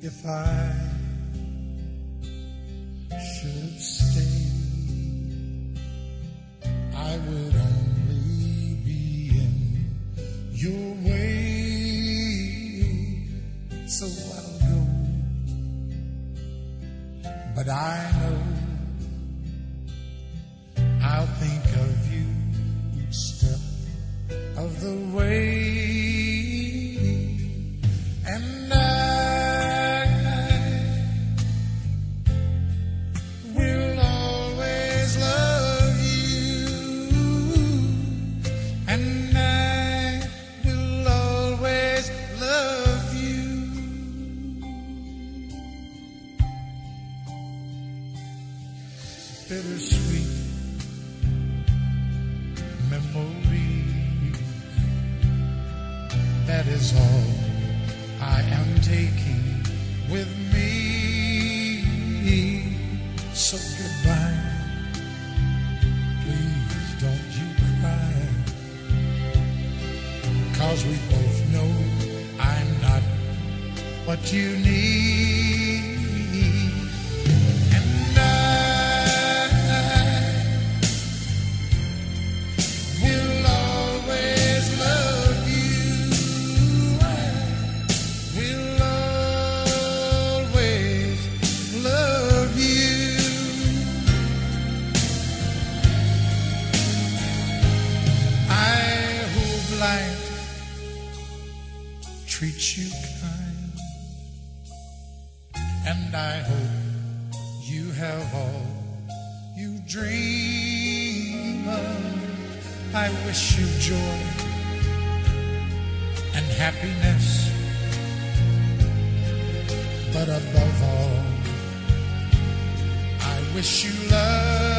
If I should stay, I would only be in your way. So I'll go, but I know I'll think of you each step of the way. And I will always love you, and I will always love you. Bittersweet memories, that is all I am taking with me. So goodbye, please don't you cry, 'cause we both know I'm not what you need. And I will always love you. I will always love you. I hope life treats you kind, and I hope you have all you dream of. I wish you joy and happiness, but above all, I wish you love.